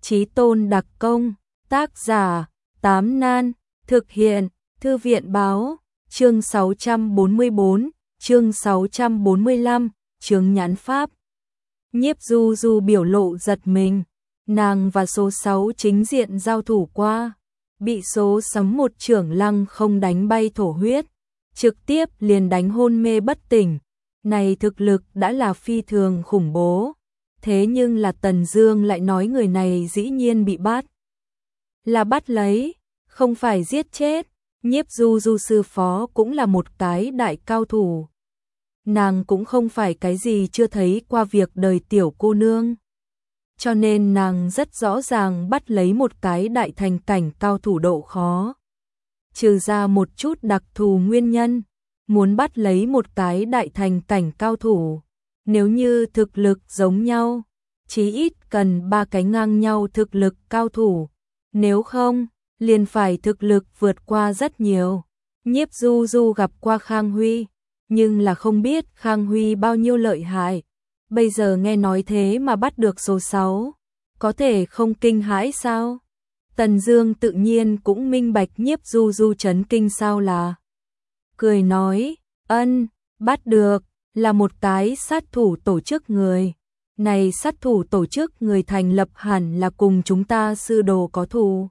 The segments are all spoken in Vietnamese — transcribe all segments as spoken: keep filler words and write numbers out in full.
Chí tôn đặc công, tác giả, Tám Nan, thực hiện, Thư viện báo, chương sáu trăm bốn mươi bốn, chương sáu trăm bốn mươi lăm, chương nhãn pháp. Nhiếp Du Du biểu lộ giật mình, nàng và số sáu chính diện giao thủ qua, bị số sấm một trưởng lăng không đánh bay thổ huyết, trực tiếp liền đánh hôn mê bất tỉnh. Này thực lực đã là phi thường khủng bố, thế nhưng là Tần Dương lại nói người này dĩ nhiên bị bắt. Là bắt lấy, không phải giết chết. Nhiếp Du Du sư phó cũng là một cái đại cao thủ. Nàng cũng không phải cái gì chưa thấy qua việc đời tiểu cô nương. Cho nên nàng rất rõ ràng bắt lấy một cái đại thành cảnh cao thủ độ khó. Trừ ra một chút đặc thù nguyên nhân, muốn bắt lấy một cái đại thành cảnh cao thủ, nếu như thực lực giống nhau, chí ít cần ba cái ngang nhau thực lực cao thủ, nếu không, liền phải thực lực vượt qua rất nhiều. Nhiếp Du Du gặp qua Khang Huy, nhưng là không biết Khang Huy bao nhiêu lợi hại, bây giờ nghe nói thế mà bắt được số sáu, có thể không kinh hãi sao? Tần Dương tự nhiên cũng minh bạch Nhiếp Du Du chấn kinh sao là. Cười nói, ân, bắt được, là một cái sát thủ tổ chức người. Này sát thủ tổ chức người thành lập hẳn là cùng chúng ta sư đồ có thù.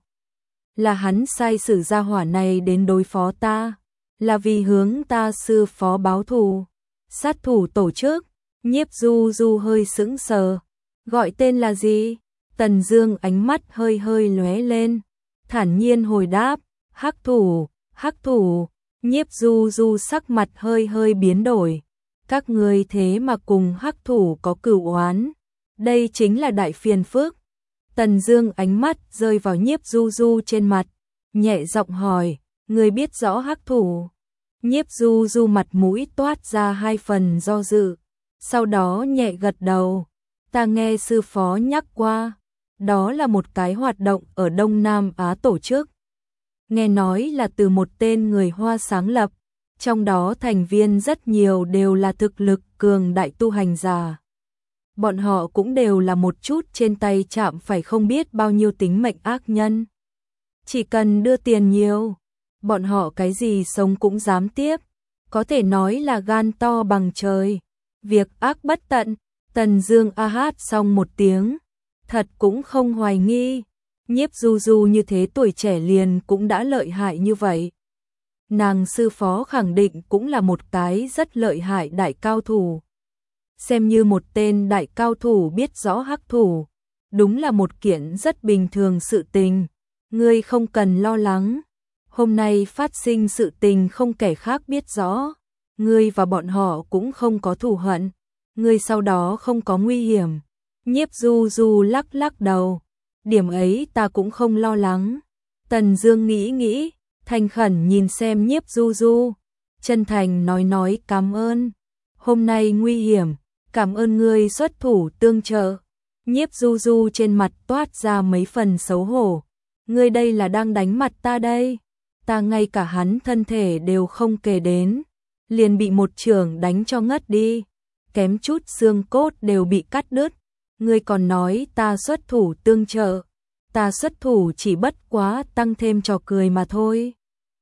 Là hắn sai sử gia hỏa này đến đối phó ta, là vì hướng ta sư phó báo thù. Sát thủ tổ chức, Nhiếp Du Du hơi sững sờ, gọi tên là gì? Tần Dương ánh mắt hơi hơi lóe lên, thản nhiên hồi đáp, Hắc thủ, Hắc thủ. Nhiếp Du Du sắc mặt hơi hơi biến đổi, các ngươi thế mà cùng Hắc thủ có cửu oán, đây chính là đại phiền phức. Tần Dương ánh mắt rơi vào Nhiếp Du Du trên mặt, nhẹ giọng hỏi, ngươi biết rõ Hắc thủ? Nhiếp Du Du mặt mũi toát ra hai phần do dự, sau đó nhẹ gật đầu, ta nghe sư phó nhắc qua, đó là một cái hoạt động ở Đông Nam Á tổ chức. Nghe nói là từ một tên người Hoa sáng lập, trong đó thành viên rất nhiều đều là thực lực cường đại tu hành giả. Bọn họ cũng đều là một chút trên tay chạm phải không biết bao nhiêu tính mệnh ác nhân. Chỉ cần đưa tiền nhiều, bọn họ cái gì sống cũng dám tiếp, có thể nói là gan to bằng trời. Việc ác bất tận, Tần Dương a hát xong một tiếng, thật cũng không hoài nghi. Nhiếp Du Du như thế tuổi trẻ liền cũng đã lợi hại như vậy. Nàng sư phó khẳng định cũng là một cái rất lợi hại đại cao thủ. Xem như một tên đại cao thủ biết rõ Hắc thủ, đúng là một kiện rất bình thường sự tình. Ngươi không cần lo lắng, hôm nay phát sinh sự tình không kẻ khác biết rõ. Ngươi và bọn họ cũng không có thù hận, ngươi sau đó không có nguy hiểm. Nhiếp Du Du lắc lắc đầu. Điểm ấy ta cũng không lo lắng. Tần Dương nghĩ nghĩ, thành khẩn nhìn xem Nhiếp Du Du, chân thành nói nói cảm ơn. Hôm nay nguy hiểm, cảm ơn ngươi xuất thủ tương trợ. Nhiếp Du Du trên mặt toát ra mấy phần xấu hổ. Ngươi đây là đang đánh mặt ta đây. Ta ngay cả hắn thân thể đều không kề đến, liền bị một chưởng đánh cho ngất đi, kém chút xương cốt đều bị cắt đứt. Ngươi còn nói ta xuất thủ tương trợ, ta xuất thủ chỉ bất quá tăng thêm trò cười mà thôi.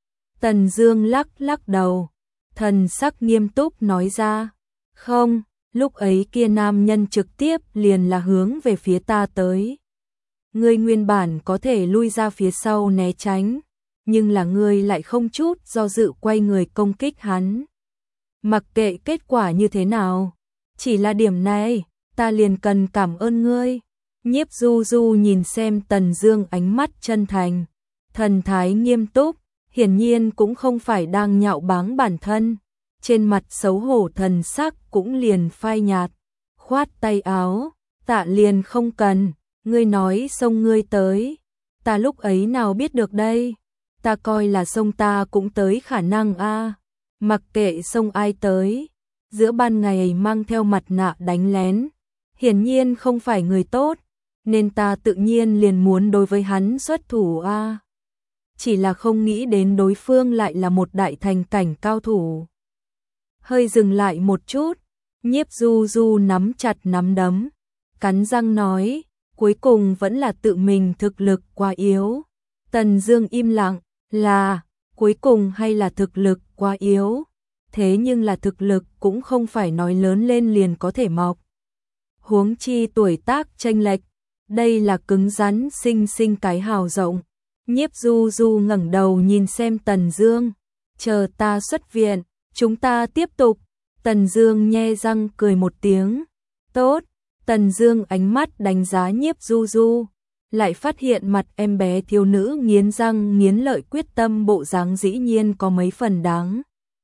Tần Dương lắc lắc đầu, thần sắc nghiêm túc nói ra, không, lúc ấy kia nam nhân trực tiếp liền là hướng về phía ta tới. Ngươi nguyên bản có thể lui ra phía sau né tránh, nhưng là ngươi lại không chút do dự quay người công kích hắn. Mặc kệ kết quả như thế nào, chỉ là điểm này, ta liền cần cảm ơn ngươi. Nhiếp Du Du nhìn xem Tần Dương ánh mắt chân thành, thần thái nghiêm túc, hiển nhiên cũng không phải đang nhạo báng bản thân. Trên mặt xấu hổ thần sắc cũng liền phai nhạt, khoát tay áo, tạ liền không cần, ngươi nói xông ngươi tới, ta lúc ấy nào biết được đây, ta coi là xông ta cũng tới khả năng a, mặc kệ xông ai tới, giữa ban ngày mang theo mặt nạ đánh lén, hiển nhiên không phải người tốt, nên ta tự nhiên liền muốn đối với hắn xuất thủ a. Chỉ là không nghĩ đến đối phương lại là một đại thành cảnh cao thủ. Hơi dừng lại một chút, Nhiếp Du Du nắm chặt nắm đấm, cắn răng nói, cuối cùng vẫn là tự mình thực lực quá yếu. Tần Dương im lặng, là, cuối cùng hay là thực lực quá yếu. Thế nhưng là thực lực cũng không phải nói lớn lên liền có thể mọc. Huống chi tuổi tác chênh lệch, đây là cứng rắn sinh sinh cái hào rộng. Nhiếp Du Du ngẩng đầu nhìn xem Tần Dương, chờ ta xuất viện, chúng ta tiếp tục. Tần Dương nhe răng cười một tiếng, tốt. Tần Dương ánh mắt đánh giá Nhiếp Du Du, lại phát hiện mặt em bé thiếu nữ nghiến răng nghiến lợi quyết tâm bộ dáng dĩ nhiên có mấy phần đáng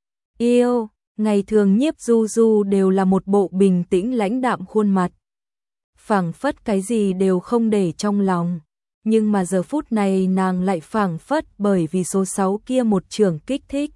yêu. Ngày thường Nhiếp Du Du đều là một bộ bình tĩnh lãnh đạm khuôn mặt, phảng phất cái gì đều không để trong lòng, nhưng mà giờ phút này nàng lại phảng phất bởi vì số sáu kia một trường kích thích,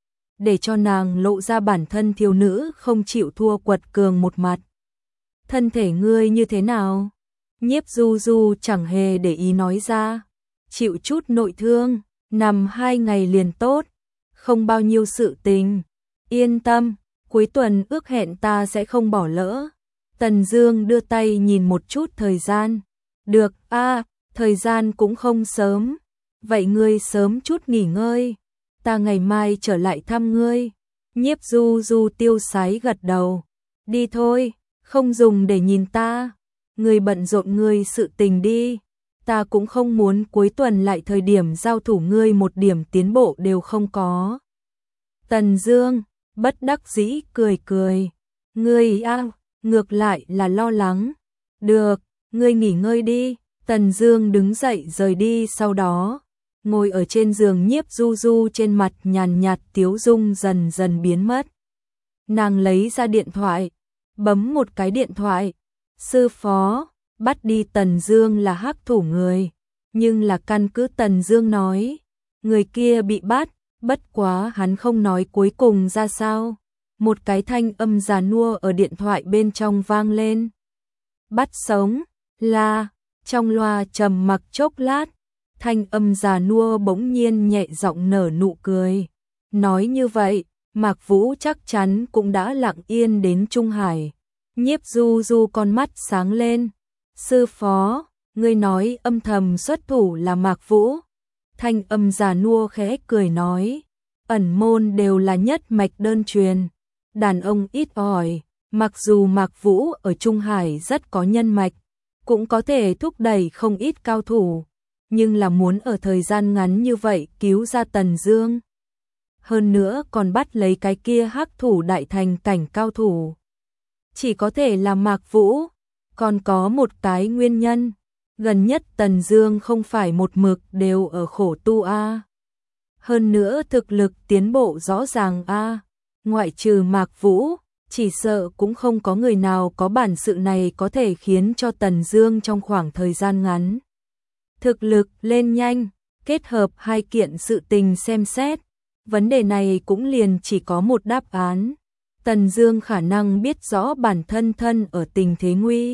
để cho nàng lộ ra bản thân thiếu nữ không chịu thua quật cường một mặt. Thân thể ngươi như thế nào? Nhiếp Du Du chẳng hề để ý nói ra, chịu chút nội thương, nằm hai ngày liền tốt, không bao nhiêu sự tình. Yên tâm, cuối tuần ước hẹn ta sẽ không bỏ lỡ. Tần Dương đưa tay nhìn một chút thời gian. Được, a, à, thời gian cũng không sớm. Vậy ngươi sớm chút nghỉ ngơi, ta ngày mai trở lại thăm ngươi. Nhiếp Du Du tiêu sái gật đầu. Đi thôi, không dùng để nhìn ta. Ngươi bận rộn ngươi sự tình đi. Ta cũng không muốn cuối tuần lại thời điểm giao thủ ngươi một điểm tiến bộ đều không có. Tần Dương bất đắc dĩ cười cười. Ngươi a, à, ngược lại là lo lắng. Được, ngươi nghỉ ngơi đi. Tần Dương đứng dậy rời đi, sau đó ngồi ở trên giường. Nhiếp Du Du trên mặt nhàn nhạt tiếu dung dần dần biến mất. Nàng lấy ra điện thoại, bấm một cái điện thoại. Sư phó, bắt đi Tần Dương là hắc thủ người, nhưng là căn cứ Tần Dương nói, người kia bị bắt, bất quá hắn không nói cuối cùng ra sao. Một cái thanh âm già nua ở điện thoại bên trong vang lên. Bắt sống, là, trong loa trầm mặc chốc lát, thanh âm già nua bỗng nhiên nhẹ giọng nở nụ cười. Nói như vậy, Mạc Vũ chắc chắn cũng đã lặng yên đến Trung Hải. Nhiếp Du Du con mắt sáng lên. Sư phó, ngươi nói âm thầm xuất thủ là Mạc Vũ. Thanh âm già nua khẽ cười nói, ẩn môn đều là nhất mạch đơn truyền, đàn ông ít ỏi, mặc dù Mạc Vũ ở Trung Hải rất có nhân mạch, cũng có thể thúc đẩy không ít cao thủ, nhưng là muốn ở thời gian ngắn như vậy cứu ra Tần Dương, hơn nữa còn bắt lấy cái kia hắc thủ đại thành cảnh cao thủ, chỉ có thể là Mạc Vũ. Còn có một cái nguyên nhân, gần nhất Tần Dương không phải một mực đều ở khổ tu a. Hơn nữa thực lực tiến bộ rõ ràng a, ngoại trừ Mạc Vũ, chỉ sợ cũng không có người nào có bản sự này có thể khiến cho Tần Dương trong khoảng thời gian ngắn thực lực lên nhanh. Kết hợp hai kiện sự tình xem xét, vấn đề này cũng liền chỉ có một đáp án. Tần Dương khả năng biết rõ bản thân thân ở tình thế nguy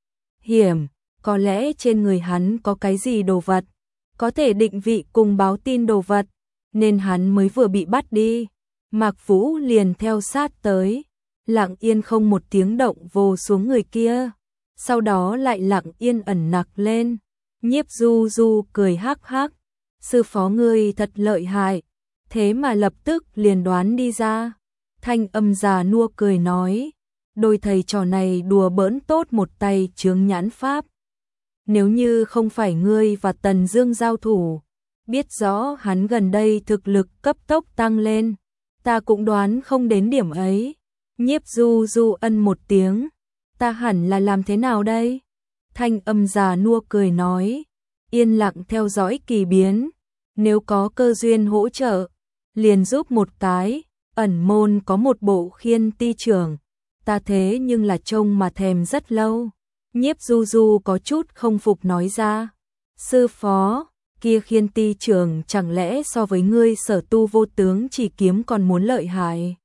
hiểm, có lẽ trên người hắn có cái gì đồ vật, có thể định vị cùng báo tin đồ vật, nên hắn mới vừa bị bắt đi. Mạc Vũ liền theo sát tới, lặng yên không một tiếng động vồ xuống người kia, sau đó lại lặng yên ẩn nặc lên. Nhiếp Du Du cười hắc hắc, sư phó ngươi thật lợi hại, thế mà lập tức liền đoán đi ra. Thanh âm già nua cười nói, đôi thầy trò này đùa bỡn tốt một tay chướng nhãn pháp. Nếu như không phải ngươi và Tần Dương giao thủ, biết rõ hắn gần đây thực lực cấp tốc tăng lên, ta cũng đoán không đến điểm ấy. Nhiếp Du Du ân một tiếng, ta hẳn là làm thế nào đây? Thanh âm già nua cười nói, yên lặng theo dõi kỳ biến, nếu có cơ duyên hỗ trợ, liền giúp một cái. Ẩn môn có một bộ khiên ti trưởng, ta thế nhưng là trông mà thèm rất lâu. Nhiếp Du Du có chút không phục nói ra, sư phó, kia khiên ti trưởng chẳng lẽ so với ngươi sở tu vô tướng chỉ kiếm còn muốn lợi hại?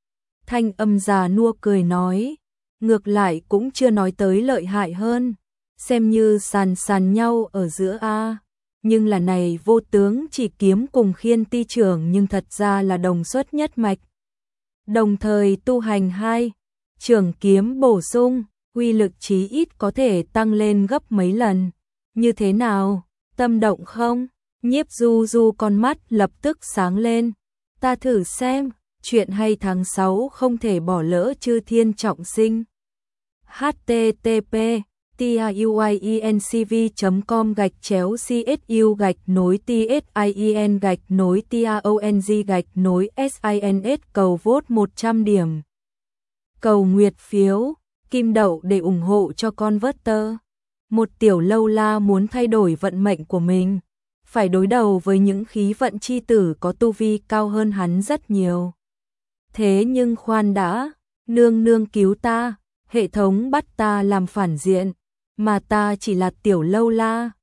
Thanh âm già nua cười nói, ngược lại cũng chưa nói tới lợi hại hơn, xem như sàn sàn nhau ở giữa a. Nhưng là này vô tướng chỉ kiếm cùng khiên ti trưởng nhưng thật ra là đồng xuất nhất mạch. Đồng thời tu hành hai trường kiếm bổ sung, uy lực chí ít có thể tăng lên gấp mấy lần. Như thế nào, tâm động không? Nhiếp Du Du con mắt lập tức sáng lên. Ta thử xem, chuyện hay tháng sáu không thể bỏ lỡ chư thiên trọng sinh. H T T P tiuiencv chấm com gạch chéo csu gạch nối tsin gạch nối tong gạch nối sins cầu vote một trăm điểm. Cầu nguyệt phiếu, kim đậu để ủng hộ cho con Vớt-tơ. Một tiểu lâu la muốn thay đổi vận mệnh của mình, phải đối đầu với những khí vận chi tử có tu vi cao hơn hắn rất nhiều. Thế nhưng khoan đã, nương nương cứu ta, hệ thống bắt ta làm phản diện, mà ta chỉ là tiểu lâu la,